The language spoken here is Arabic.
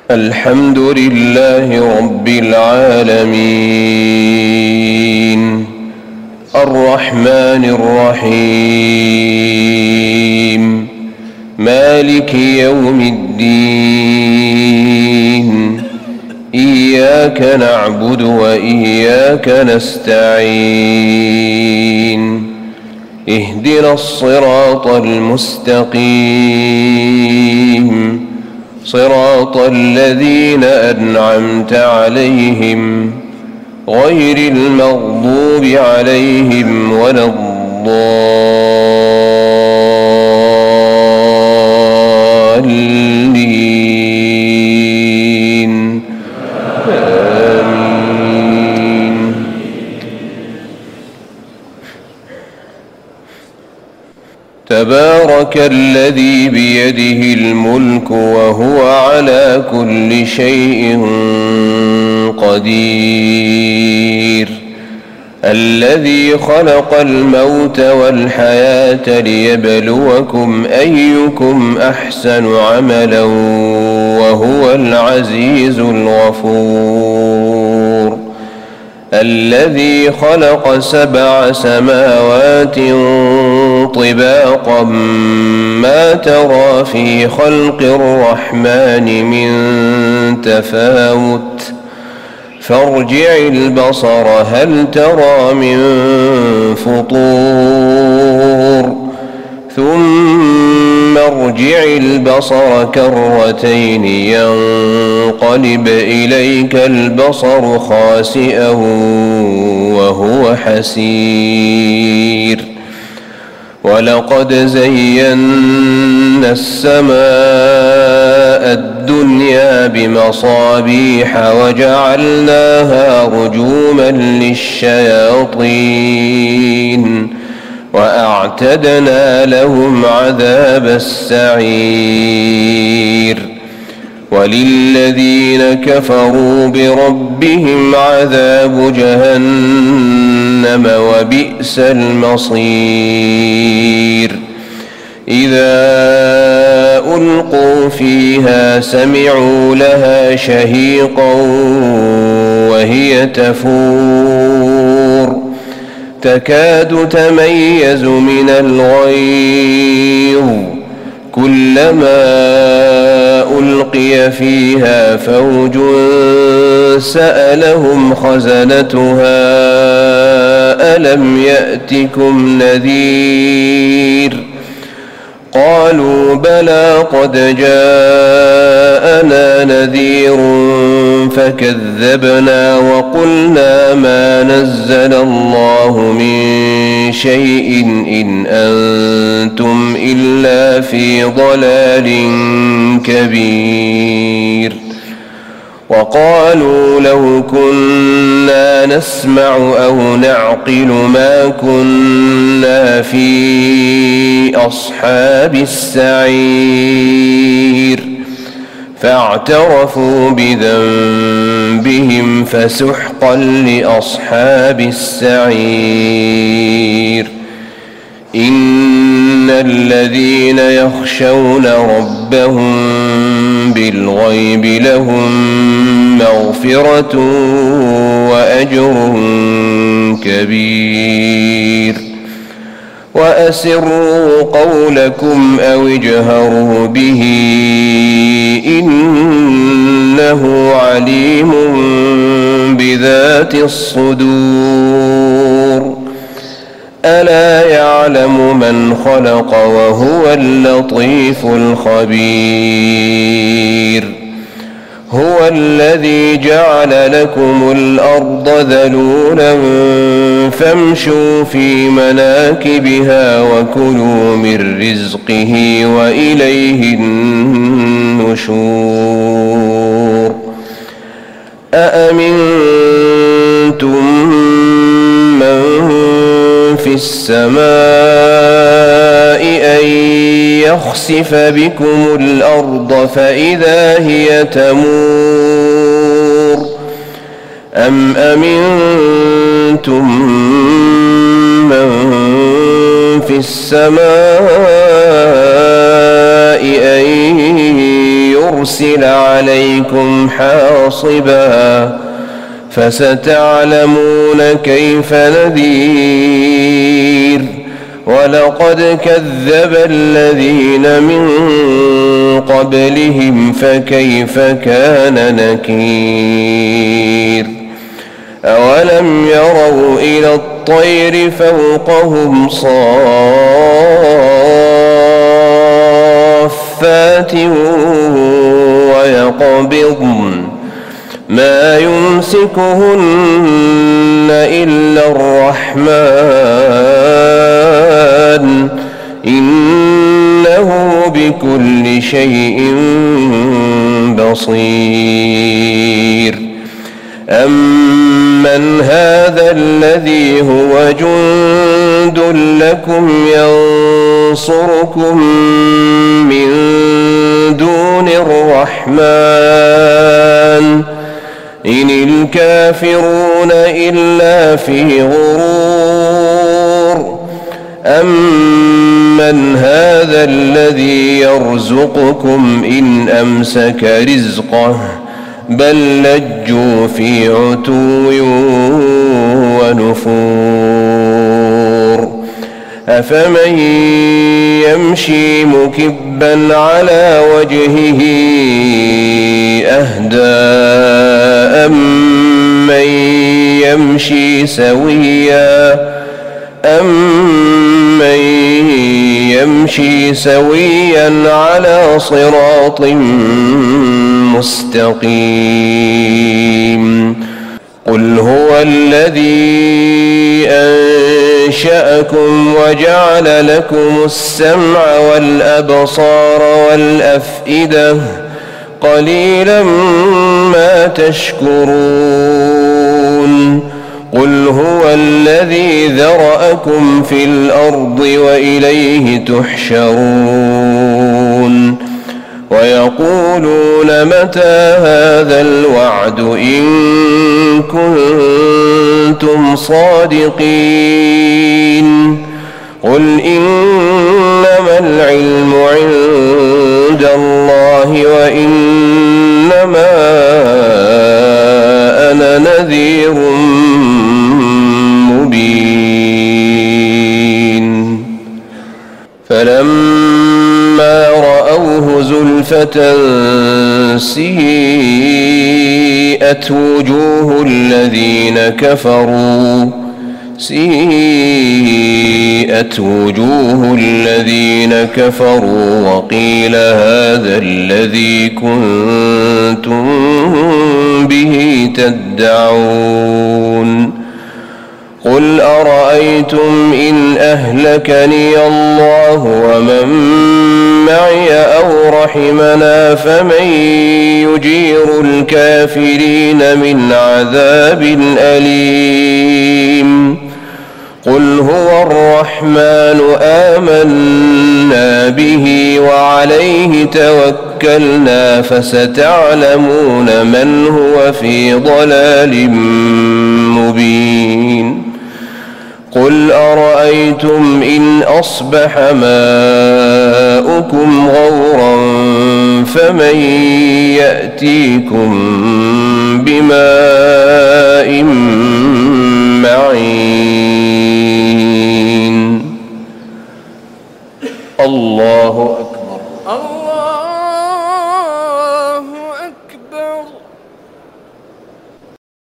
الحمد لله رب العالمين الرحمن الرحيم مالك يوم الدين إياك نعبد وإياك نستعين اهدنا الصراط المستقيم صراط الذين أنعمت عليهم غير المغضوب عليهم ولا الضالين آمين. تبارك الذي بيده الملك وهو على كل شيء قدير الذي خلق الموت والحياة ليبلوكم أيكم أحسن عملا وهو العزيز الغفور الذي خلق 7 سماوات طباقا ما ترى في خلق الرحمن من تفاوت فارجع البصر هل ترى من فطور ثم ارجع البصر كرتين ينقلب إليك البصر خاسئا وهو حسير ولقد زينا السماء الدنيا بمصابيح وجعلناها رجوما للشياطين وأعتدنا لهم عذاب السعير وللذين كفروا بربهم عذاب جهنم وبئس المصير إذا ألقوا فيها سمعوا لها شهيقا وهي تفور تكاد تميز من الغيظ كلما ألقي فيها فوج سألهم خزنتها ألم يأتكم نذير قالوا بلى قد جاءنا نذير فكذبنا وقلنا ما نزل الله من شيء إن أنتم إلا في ضلال كبير وقالوا لو كنا نسمع أو نعقل ما كنا في أصحاب السعير فاعترفوا بذنبهم فسحقا لأصحاب السعير إن الذين يخشون ربهم بالغيب لهم مغفرة وأجر كبير وأسروا قولكم أو اجهروا به إنه عليم بذات الصدور ألا يعلم من خلق وهو اللطيف الخبير هو الذي جعل لكم الأرض ذلولا فامشوا في مناكبها وكلوا من رزقه وإليه النشور أأمنتم من في السماء أن يخسف بكم الأرض فإذا هي تمور أم أمنتم من في السماء أن يرسل عليكم حاصبا فستعلمون كيف نذير ولقد كذب الذين من قبلهم فكيف كان نكير أولم يروا إلى الطير فوقهم صافات ويقبضن ما يمسكهن إلا الرحمن إنه بكل شيء بصير أمن هذا الذي هو جند لكم ينصركم من دون الرحمن إن الكافرون إلا في غرور أمن هذا الذي يرزقكم إن أمسك رزقه بل لجوا في عتو ونفور أفمن يمشي مكبا على وجهه أهدى أمن يمشي سويا على صراط مستقيم قل هو الذي أنشأكم وجعل لكم السمع والأبصار والأفئدة قليلا ما تشكرون قل هو الذي ذرأكم في الأرض وإليه تحشرون ويقولون متى هذا الوعد إن كنتم صادقين قل إنما العلم عند الله وإنما أنا نذير مبين فلما رأوه زلفة سيئت وجوه الذين كفروا وقيل هذا الذي كنتم به تدعون قل أرأيتم إن أهلكني الله ومن معي أو رحمنا فمن يجير الكافرين من عذاب أليم قل هو الرحمن آمنا به وعليه توكلنا فستعلمون من هو في ضلال مبين قل أرأيتم إن أصبح ماؤكم غورا فمن يأتيكم بماء معين الله